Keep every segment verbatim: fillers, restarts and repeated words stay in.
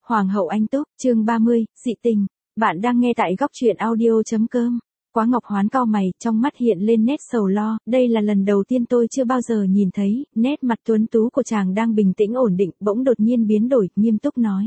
Hoàng hậu Anh Túc, chương ba mươi, dị tình. Bạn đang nghe tại góc truyện audio chấm com. Quá Ngọc Hoán cau mày, trong mắt hiện lên nét sầu lo, đây là lần đầu tiên tôi chưa bao giờ nhìn thấy, nét mặt tuấn tú của chàng đang bình tĩnh ổn định, bỗng đột nhiên biến đổi, nghiêm túc nói.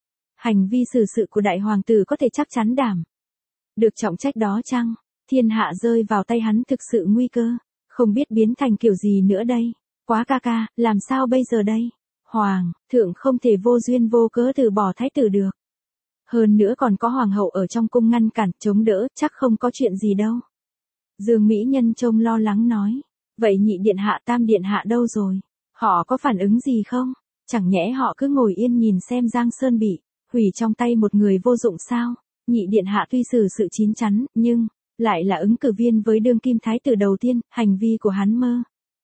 Hành vi xử sự của đại hoàng tử có thể chắc chắn đảm được trọng trách đó chăng? Thiên hạ rơi vào tay hắn thực sự nguy cơ, không biết biến thành kiểu gì nữa đây. Quá ca ca, làm sao bây giờ đây? Hoàng thượng không thể vô duyên vô cớ từ bỏ thái tử được. Hơn nữa còn có hoàng hậu ở trong cung ngăn cản, chống đỡ, chắc không có chuyện gì đâu. Dương Mỹ Nhân trông lo lắng nói. Vậy nhị điện hạ tam điện hạ đâu rồi? Họ có phản ứng gì không? Chẳng nhẽ họ cứ ngồi yên nhìn xem Giang Sơn bị hủy trong tay một người vô dụng sao? Nhị điện hạ tuy xử sự chín chắn, nhưng lại là ứng cử viên với đương kim thái tử đầu tiên, hành vi của hắn mơ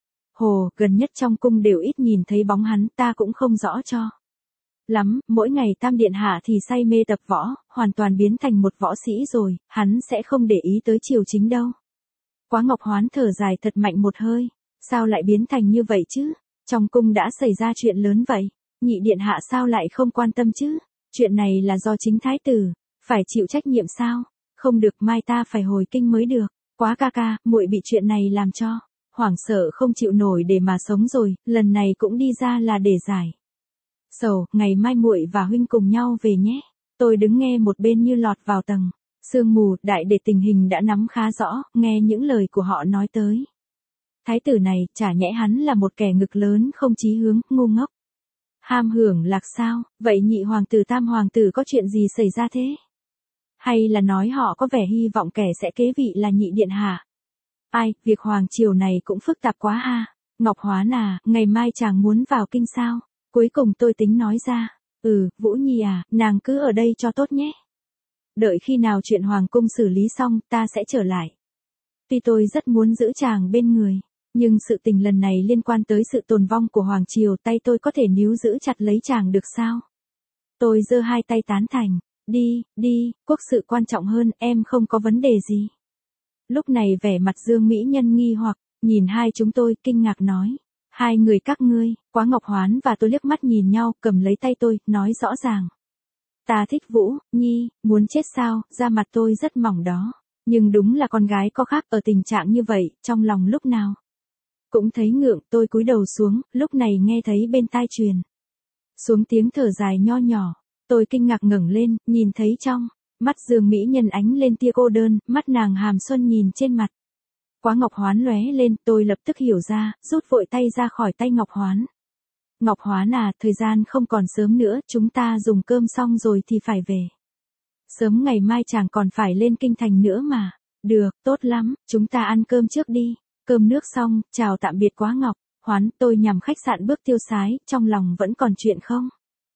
hồ, gần nhất trong cung đều ít nhìn thấy bóng hắn, ta cũng không rõ cho lắm, mỗi ngày tam điện hạ thì say mê tập võ, hoàn toàn biến thành một võ sĩ rồi, hắn sẽ không để ý tới triều chính đâu. Quá Ngọc Hoán thở dài thật mạnh một hơi, sao lại biến thành như vậy chứ? Trong cung đã xảy ra chuyện lớn vậy, nhị điện hạ sao lại không quan tâm chứ? Chuyện này là do chính thái tử phải chịu trách nhiệm sao? Không được, mai ta phải hồi kinh mới được. Quá ca ca, muội bị chuyện này làm cho hoảng sợ không chịu nổi để mà sống rồi, lần này cũng đi ra là để giải sầu, ngày mai muội và huynh cùng nhau về nhé. Tôi đứng nghe một bên như lọt vào tầng sương mù, đại để tình hình đã nắm khá rõ, nghe những lời của họ nói tới. Thái tử này, chả nhẽ hắn là một kẻ ngực lớn không chí hướng, ngu ngốc. Ham hưởng lạc sao? Vậy nhị hoàng tử tam hoàng tử có chuyện gì xảy ra thế? Hay là nói họ có vẻ hy vọng kẻ sẽ kế vị là nhị điện hạ? Ai, việc hoàng triều này cũng phức tạp quá ha. Ngọc Hoán à, ngày mai chàng muốn vào kinh sao? Cuối cùng tôi tính nói ra. Ừ, Vũ Nhi à, nàng cứ ở đây cho tốt nhé. Đợi khi nào chuyện hoàng cung xử lý xong, ta sẽ trở lại. Tuy tôi rất muốn giữ chàng bên người, nhưng sự tình lần này liên quan tới sự tồn vong của hoàng triều, tay tôi có thể níu giữ chặt lấy chàng được sao? Tôi giơ hai tay tán thành. Đi, đi, quốc sự quan trọng hơn, em không có vấn đề gì. Lúc này vẻ mặt Dương Mỹ Nhân nghi hoặc, nhìn hai chúng tôi, kinh ngạc nói. Hai người các ngươi, Quá Ngọc Hoán và tôi liếc mắt nhìn nhau, cầm lấy tay tôi, nói rõ ràng. Ta thích Vũ Nhi, muốn chết sao, da mặt tôi rất mỏng đó. Nhưng đúng là con gái có khác, ở tình trạng như vậy, trong lòng lúc nào cũng thấy ngượng. Tôi cúi đầu xuống, lúc này nghe thấy bên tai truyền xuống tiếng thở dài nho nhỏ. Tôi kinh ngạc ngẩng lên, nhìn thấy trong mắt Dương Mỹ Nhân ánh lên tia cô đơn, mắt nàng hàm xuân nhìn trên mặt Quá Ngọc Hoán lóe lên, tôi lập tức hiểu ra, rút vội tay ra khỏi tay Ngọc Hoán. Ngọc Hoán à, thời gian không còn sớm nữa, chúng ta dùng cơm xong rồi thì phải về. Sớm ngày mai chàng còn phải lên kinh thành nữa mà. Được, tốt lắm, chúng ta ăn cơm trước đi. Cơm nước xong, chào tạm biệt Quá Ngọc Hoán, tôi nhằm khách sạn bước tiêu sái, trong lòng vẫn còn chuyện không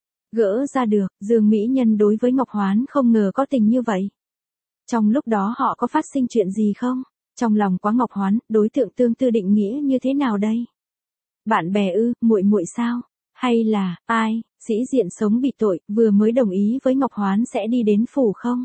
gỡ ra được. Dương Mỹ Nhân đối với Ngọc Hoán không ngờ có tình như vậy. Trong lúc đó họ có phát sinh chuyện gì không? Trong lòng Quá Ngọc Hoán, đối tượng tương tư định nghĩa như thế nào đây? Bạn bè ư, muội muội sao? Hay là, ai, sĩ diện sống bị tội, vừa mới đồng ý với Ngọc Hoán sẽ đi đến phủ không?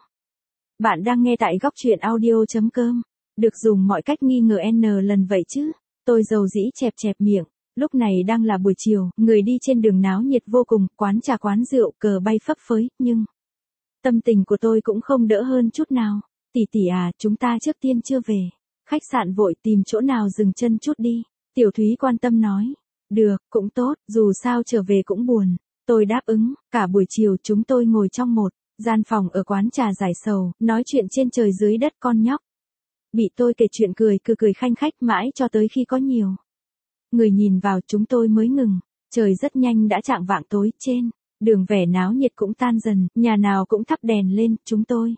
Bạn đang nghe tại góc truyện audio chấm com. Được dùng mọi cách nghi ngờ N lần vậy chứ? Tôi dầu dĩ chẹp chẹp miệng. Lúc này đang là buổi chiều, người đi trên đường náo nhiệt vô cùng, quán trà quán rượu, cờ bay phấp phới, nhưng tâm tình của tôi cũng không đỡ hơn chút nào. Tỷ tỷ à, chúng ta trước tiên chưa về khách sạn, vội tìm chỗ nào dừng chân chút đi. Tiểu Thúy quan tâm nói. Được, cũng tốt, dù sao trở về cũng buồn. Tôi đáp ứng, cả buổi chiều chúng tôi ngồi trong một gian phòng ở quán trà giải sầu, nói chuyện trên trời dưới đất. Con nhóc bị tôi kể chuyện cười cười cười khanh khách mãi cho tới khi có nhiều người nhìn vào chúng tôi mới ngừng. Trời rất nhanh đã chạng vạng tối, trên đường vẻ náo nhiệt cũng tan dần, nhà nào cũng thắp đèn lên. Chúng tôi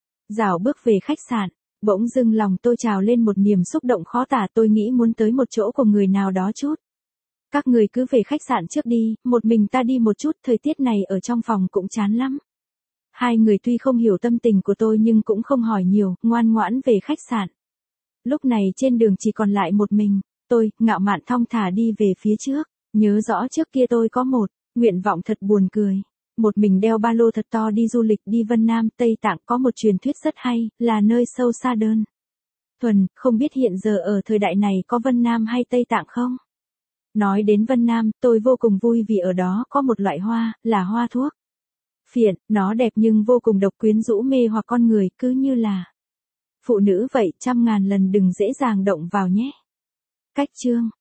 rảo bước về khách sạn, bỗng dưng lòng tôi trào lên một niềm xúc động khó tả. Tôi nghĩ muốn tới một chỗ của người nào đó chút. Các người cứ về khách sạn trước đi, một mình ta đi một chút, thời tiết này ở trong phòng cũng chán lắm. Hai người tuy không hiểu tâm tình của tôi nhưng cũng không hỏi nhiều, ngoan ngoãn về khách sạn. Lúc này trên đường chỉ còn lại một mình. Tôi, ngạo mạn thong thả đi về phía trước. Nhớ rõ trước kia tôi có một nguyện vọng thật buồn cười. Một mình đeo ba lô thật to đi du lịch, đi Vân Nam, Tây Tạng. Có một truyền thuyết rất hay, là nơi sâu xa đơn thuần, không biết hiện giờ ở thời đại này có Vân Nam hay Tây Tạng không? Nói đến Vân Nam, tôi vô cùng vui vì ở đó có một loại hoa, là hoa thuốc. Phiện, nó đẹp nhưng vô cùng độc quyến rũ mê hoặc con người, cứ như là phụ nữ vậy, trăm ngàn lần đừng dễ dàng động vào nhé. Cách chương